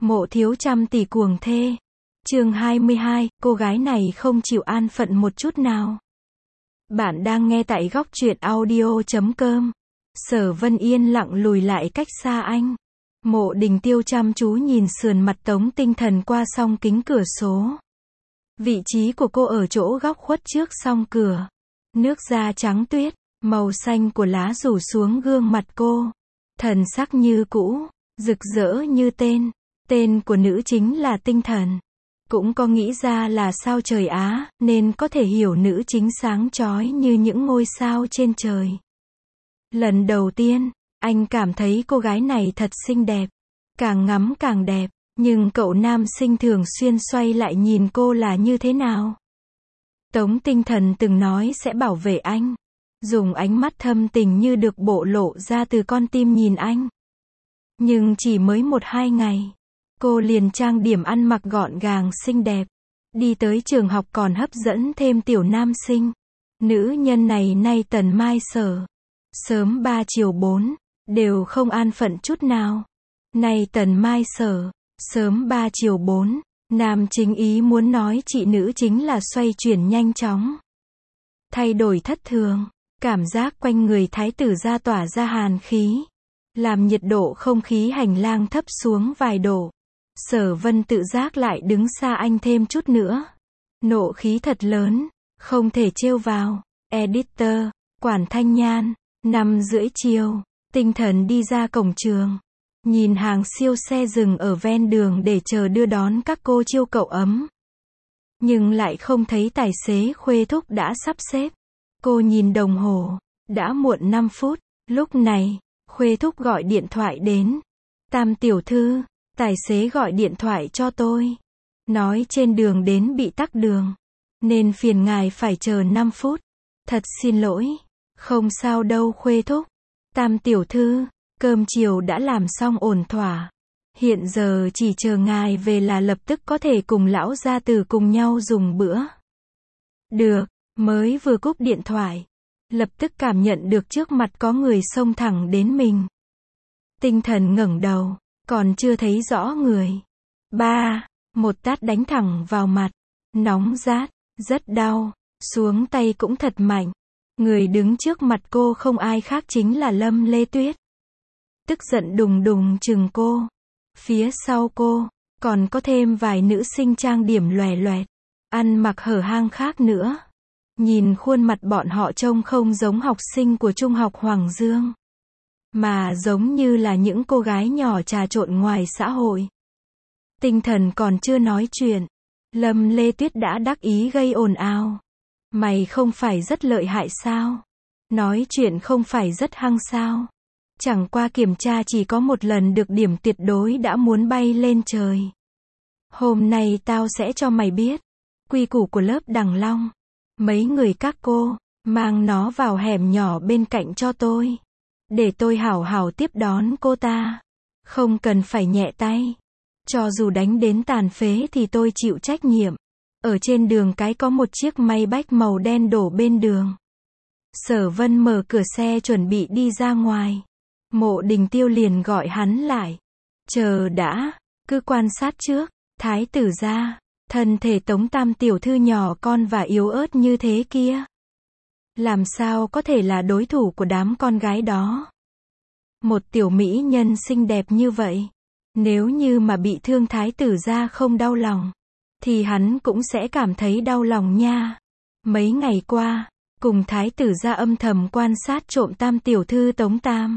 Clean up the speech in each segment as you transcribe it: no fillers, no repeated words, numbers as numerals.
Mộ thiếu trăm tỷ cuồng thê. Chương 22, cô gái này không chịu an phận một chút nào. Bạn đang nghe tại góc truyện audio.com. Sở Vân yên lặng lùi lại cách xa anh. Mộ Đình Tiêu chăm chú nhìn sườn mặt Tống Tinh Thần qua song kính cửa sổ. Vị trí của cô ở chỗ góc khuất trước song cửa. Nước da trắng tuyết, màu xanh của lá rủ xuống gương mặt cô. Thần sắc như cũ, rực rỡ như tên. Tên của nữ chính là Tinh Thần. Cũng có nghĩ ra là sao trời Á, nên có thể hiểu nữ chính sáng chói như những ngôi sao trên trời. Lần đầu tiên, anh cảm thấy cô gái này thật xinh đẹp. Càng ngắm càng đẹp, nhưng cậu nam sinh thường xuyên xoay lại nhìn cô là như thế nào? Tống Tinh Thần từng nói sẽ bảo vệ anh. Dùng ánh mắt thâm tình như được bộc lộ ra từ con tim nhìn anh. Nhưng chỉ mới 1-2 ngày, cô liền trang điểm ăn mặc gọn gàng xinh đẹp. Đi tới trường học còn hấp dẫn thêm tiểu nam sinh. Nữ nhân này nay tần mai sở. Sớm 3 chiều 4, đều không an phận chút nào. Nay tần mai sở, sớm 3 chiều 4, nam chính ý muốn nói chị nữ chính là xoay chuyển nhanh chóng. Thay đổi thất thường, cảm giác quanh người thái tử gia tỏa ra hàn khí. Làm nhiệt độ không khí hành lang thấp xuống vài độ. Sở Vân tự giác lại đứng xa anh thêm chút nữa. Nộ khí thật lớn, không thể trêu vào. Editor, Quản Thanh Nhan, 5:30 chiều, Tinh Thần đi ra cổng trường. Nhìn hàng siêu xe dừng ở ven đường để chờ đưa đón các cô chiêu cậu ấm. Nhưng lại không thấy tài xế Khuê Thúc đã sắp xếp. Cô nhìn đồng hồ, đã muộn 5 phút. Lúc này, Khuê Thúc gọi điện thoại đến. Tam tiểu thư, tài xế gọi điện thoại cho tôi. Nói trên đường đến bị tắc đường. Nên phiền ngài phải chờ 5 phút. Thật xin lỗi. Không sao đâu Khuê Thúc. Tam tiểu thư, cơm chiều đã làm xong ổn thỏa. Hiện giờ chỉ chờ ngài về là lập tức có thể cùng lão gia tử cùng nhau dùng bữa. Được, mới vừa cúp điện thoại. Lập tức cảm nhận được trước mặt có người xông thẳng đến mình. Tinh Thần ngẩng đầu, còn chưa thấy rõ người. Một tát đánh thẳng vào mặt. Nóng rát, rất đau, xuống tay cũng thật mạnh. Người đứng trước mặt cô không ai khác chính là Lâm Lê Tuyết. Tức giận đùng đùng chừng cô. Phía sau cô, còn có thêm vài nữ sinh trang điểm lòe loẹt, ăn mặc hở hang khác nữa. Nhìn khuôn mặt bọn họ trông không giống học sinh của Trung học Hoàng Dương, mà giống như là những cô gái nhỏ trà trộn ngoài xã hội. Tinh Thần còn chưa nói chuyện, Lâm Lê Tuyết đã đắc ý gây ồn ào. Mày không phải rất lợi hại sao? Nói chuyện không phải rất hăng sao? Chẳng qua kiểm tra chỉ có một lần được điểm tuyệt đối đã muốn bay lên trời. Hôm nay tao sẽ cho mày biết quy củ của lớp Đằng Long. Mấy người các cô, mang nó vào hẻm nhỏ bên cạnh cho tôi. Để tôi hảo hảo tiếp đón cô ta. Không cần phải nhẹ tay. Cho dù đánh đến tàn phế thì tôi chịu trách nhiệm. Ở trên đường cái có một chiếc Maybach màu đen đổ bên đường. Sở Vân mở cửa xe chuẩn bị đi ra ngoài. Mộ Đình Tiêu liền gọi hắn lại. Chờ đã, cứ quan sát trước. Thái tử gia, thân thể Tống Tam tiểu thư nhỏ con và yếu ớt như thế kia. Làm sao có thể là đối thủ của đám con gái đó? Một tiểu mỹ nhân xinh đẹp như vậy. Nếu như mà bị thương thái tử gia không đau lòng, thì hắn cũng sẽ cảm thấy đau lòng nha. Mấy ngày qua, cùng thái tử gia âm thầm quan sát trộm Tam tiểu thư Tống Tam.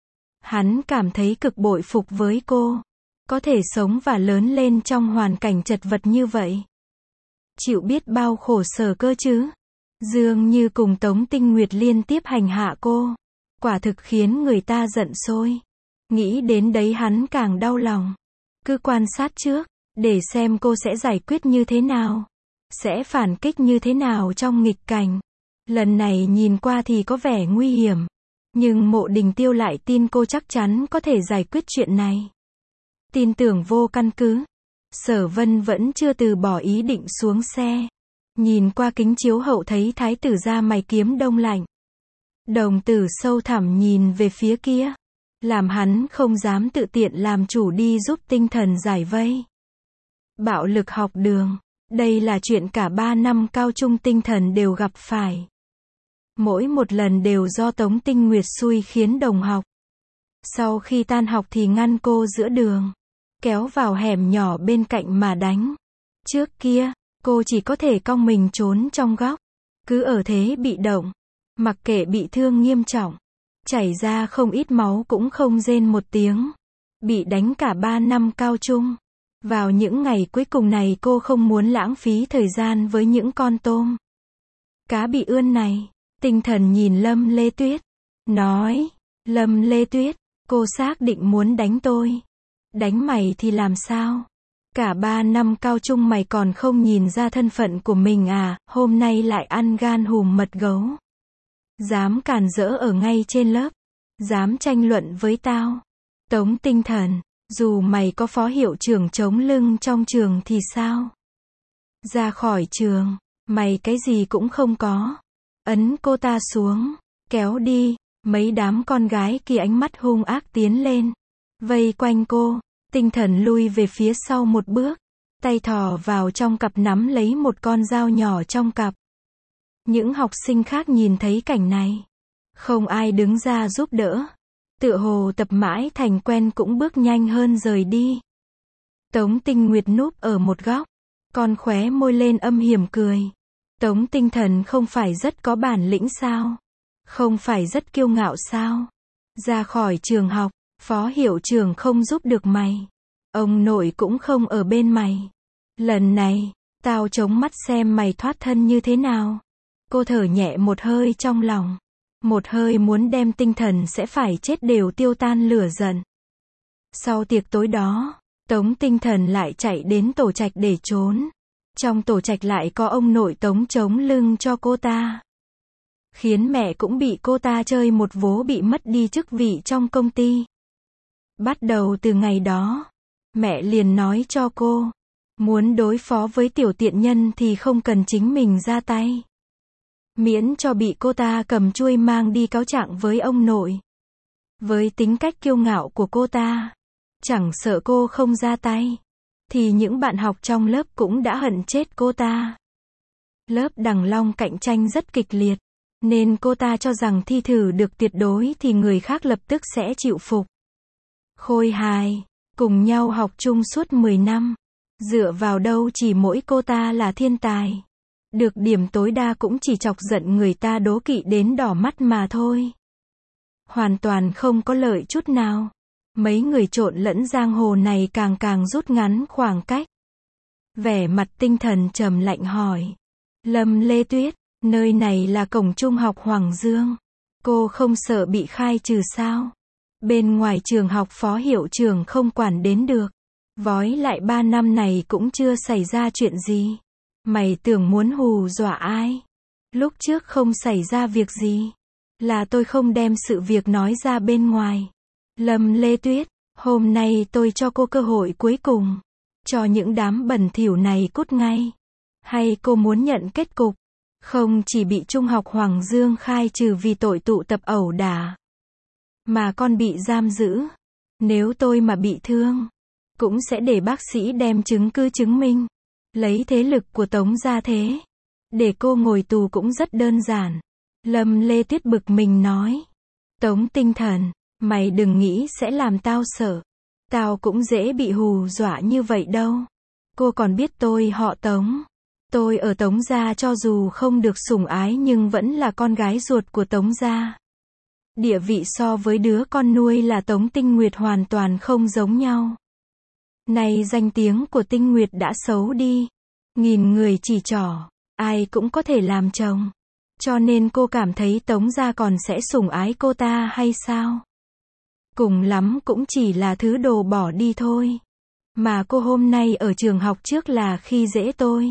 Hắn cảm thấy cực bội phục với cô. Có thể sống và lớn lên trong hoàn cảnh chật vật như vậy. Chịu biết bao khổ sở cơ chứ. Dường như cùng Tống Tinh Nguyệt liên tiếp hành hạ cô. Quả thực khiến người ta giận sôi. Nghĩ đến đấy hắn càng đau lòng. Cứ quan sát trước, để xem cô sẽ giải quyết như thế nào. Sẽ phản kích như thế nào trong nghịch cảnh. Lần này nhìn qua thì có vẻ nguy hiểm. Nhưng Mộ Đình Tiêu lại tin cô chắc chắn có thể giải quyết chuyện này. Tin tưởng vô căn cứ. Sở Vân vẫn chưa từ bỏ ý định xuống xe. Nhìn qua kính chiếu hậu thấy thái tử gia mày kiếm đông lạnh. Đồng tử sâu thẳm nhìn về phía kia. làm hắn không dám tự tiện làm chủ đi giúp Tinh Thần giải vây. Bạo lực học đường. Đây là chuyện cả 3 năm cao trung Tinh Thần đều gặp phải. Mỗi một lần đều do Tống Tinh Nguyệt xui khiến đồng học. Sau khi tan học thì ngăn cô giữa đường, kéo vào hẻm nhỏ bên cạnh mà đánh. Trước kia, cô chỉ có thể cong mình trốn trong góc, cứ ở thế bị động, mặc kệ bị thương nghiêm trọng, chảy ra không ít máu cũng không rên một tiếng. Bị đánh cả 3 năm cao trung. Vào những ngày cuối cùng này cô không muốn lãng phí thời gian với những con tôm cá bị ươn này. Tinh Thần nhìn Lâm Lê Tuyết, nói, Lâm Lê Tuyết, cô xác định muốn đánh tôi. Đánh mày thì làm sao? Cả 3 năm cao trung mày còn không nhìn ra thân phận của mình à, hôm nay lại ăn gan hùm mật gấu. Dám cản rỡ ở ngay trên lớp, dám tranh luận với tao. Tống Tinh Thần, dù mày có phó hiệu trưởng chống lưng trong trường thì sao? Ra khỏi trường, mày cái gì cũng không có. Ấn cô ta xuống, kéo đi. Mấy đám con gái kia ánh mắt hung ác tiến lên, vây quanh cô. Tinh Thần lui về phía sau một bước, tay thò vào trong cặp nắm lấy một con dao nhỏ trong cặp. Những học sinh khác nhìn thấy cảnh này, không ai đứng ra giúp đỡ, tựa hồ tập mãi thành quen cũng bước nhanh hơn rời đi. Tống Tinh Nguyệt núp ở một góc, con khóe môi lên âm hiểm cười. Tống Tinh Thần không phải rất có bản lĩnh sao? Không phải rất kiêu ngạo sao? Ra khỏi trường học, phó hiệu trưởng không giúp được mày. Ông nội cũng không ở bên mày. Lần này, tao chống mắt xem mày thoát thân như thế nào. Cô thở nhẹ một hơi trong lòng. Một hơi muốn đem Tinh Thần sẽ phải chết đều tiêu tan lửa giận. Sau tiệc tối đó, Tống Tinh Thần lại chạy đến tổ trạch để trốn. Trong tổ trạch lại có ông nội Tống chống lưng cho cô ta. Khiến mẹ cũng bị cô ta chơi một vố bị mất đi chức vị trong công ty. Bắt đầu từ ngày đó, mẹ liền nói cho cô, muốn đối phó với tiểu tiện nhân thì không cần chính mình ra tay. Miễn cho bị cô ta cầm chuôi mang đi cáo trạng với ông nội. Với tính cách kiêu ngạo của cô ta, chẳng sợ cô không ra tay, thì những bạn học trong lớp cũng đã hận chết cô ta. Lớp Đằng Long cạnh tranh rất kịch liệt, nên cô ta cho rằng thi thử được tuyệt đối thì người khác lập tức sẽ chịu phục. Khôi hài, cùng nhau học chung suốt 10 năm. Dựa vào đâu chỉ mỗi cô ta là thiên tài. Được điểm tối đa cũng chỉ chọc giận người ta đố kỵ đến đỏ mắt mà thôi. Hoàn toàn không có lợi chút nào. Mấy người trộn lẫn giang hồ này càng rút ngắn khoảng cách. Vẻ mặt Tinh Thần trầm lạnh hỏi. Lâm Lê Tuyết, nơi này là cổng trung học Hoàng Dương. Cô không sợ bị khai trừ sao? Bên ngoài trường học phó hiệu trưởng không quản đến được. Vói lại 3 năm này cũng chưa xảy ra chuyện gì. Mày tưởng muốn hù dọa ai? Lúc trước không xảy ra việc gì. Là tôi không đem sự việc nói ra bên ngoài. Lâm Lê Tuyết, hôm nay tôi cho cô cơ hội cuối cùng. Cho những đám bẩn thỉu này cút ngay. Hay cô muốn nhận kết cục? Không chỉ bị Trung học Hoàng Dương khai trừ vì tội tụ tập ẩu đả, mà con bị giam giữ. Nếu tôi mà bị thương, cũng sẽ để bác sĩ đem chứng cứ chứng minh. Lấy thế lực của Tống gia thế. Để cô ngồi tù cũng rất đơn giản. Lâm Lê Tuyết bực mình nói. Tống Tinh Thần, mày đừng nghĩ sẽ làm tao sợ. Tao cũng dễ bị hù dọa như vậy đâu. Cô còn biết tôi họ Tống. Tôi ở Tống gia cho dù không được sủng ái nhưng vẫn là con gái ruột của Tống gia. Địa vị so với đứa con nuôi là Tống Tinh Nguyệt hoàn toàn không giống nhau. Này danh tiếng của Tinh Nguyệt đã xấu đi. Nghìn người chỉ trỏ, ai cũng có thể làm chồng. Cho nên cô cảm thấy Tống gia còn sẽ sủng ái cô ta hay sao? Cùng lắm cũng chỉ là thứ đồ bỏ đi thôi. Mà cô hôm nay ở trường học trước là khi dễ tôi.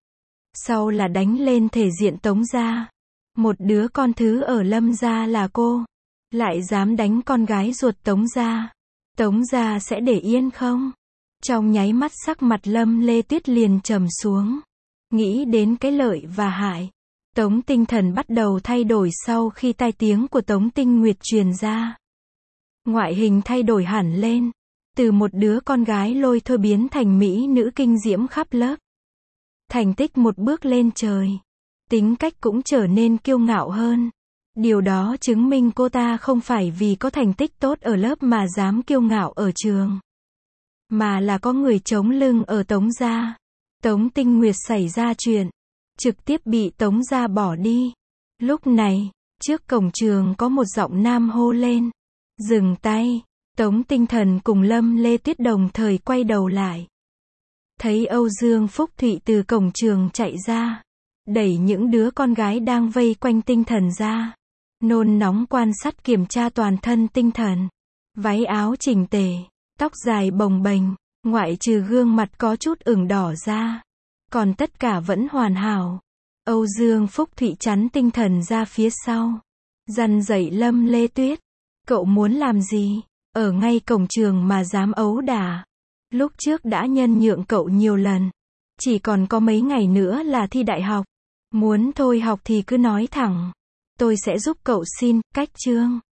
Sau là đánh lên thể diện Tống gia. Một đứa con thứ ở Lâm gia là cô. Lại dám đánh con gái ruột Tống gia. Tống gia sẽ để yên không? Trong nháy mắt sắc mặt Lâm Lê Tuyết liền trầm xuống. Nghĩ đến cái lợi và hại. Tống Tinh Thần bắt đầu thay đổi sau khi tai tiếng của Tống Tinh Nguyệt truyền ra. Ngoại hình thay đổi hẳn lên. Từ một đứa con gái lôi thôi biến thành mỹ nữ kinh diễm khắp lớp. Thành tích một bước lên trời. Tính cách cũng trở nên kiêu ngạo hơn. Điều đó chứng minh cô ta không phải vì có thành tích tốt ở lớp mà dám kiêu ngạo ở trường. Mà là có người chống lưng ở Tống gia. Tống Tinh Nguyệt xảy ra chuyện. Trực tiếp bị Tống gia bỏ đi. Lúc này, trước cổng trường có một giọng nam hô lên. Dừng tay. Tống Tinh Thần cùng Lâm Lê Tuyết đồng thời quay đầu lại. Thấy Âu Dương Phúc Thụy từ cổng trường chạy ra. Đẩy những đứa con gái đang vây quanh Tinh Thần ra. Nôn nóng quan sát kiểm tra toàn thân Tinh Thần. Váy áo chỉnh tề, tóc dài bồng bềnh, ngoại trừ gương mặt có chút ửng đỏ ra. Còn tất cả vẫn hoàn hảo. Âu Dương Phúc Thụy chắn Tinh Thần ra phía sau. Dằn dạy Lâm Lê Tuyết. Cậu muốn làm gì? Ở ngay cổng trường mà dám ấu đả. Lúc trước đã nhân nhượng cậu nhiều lần. Chỉ còn có mấy ngày nữa là thi đại học. Muốn thôi học thì cứ nói thẳng. Tôi sẽ giúp cậu xin cách chương.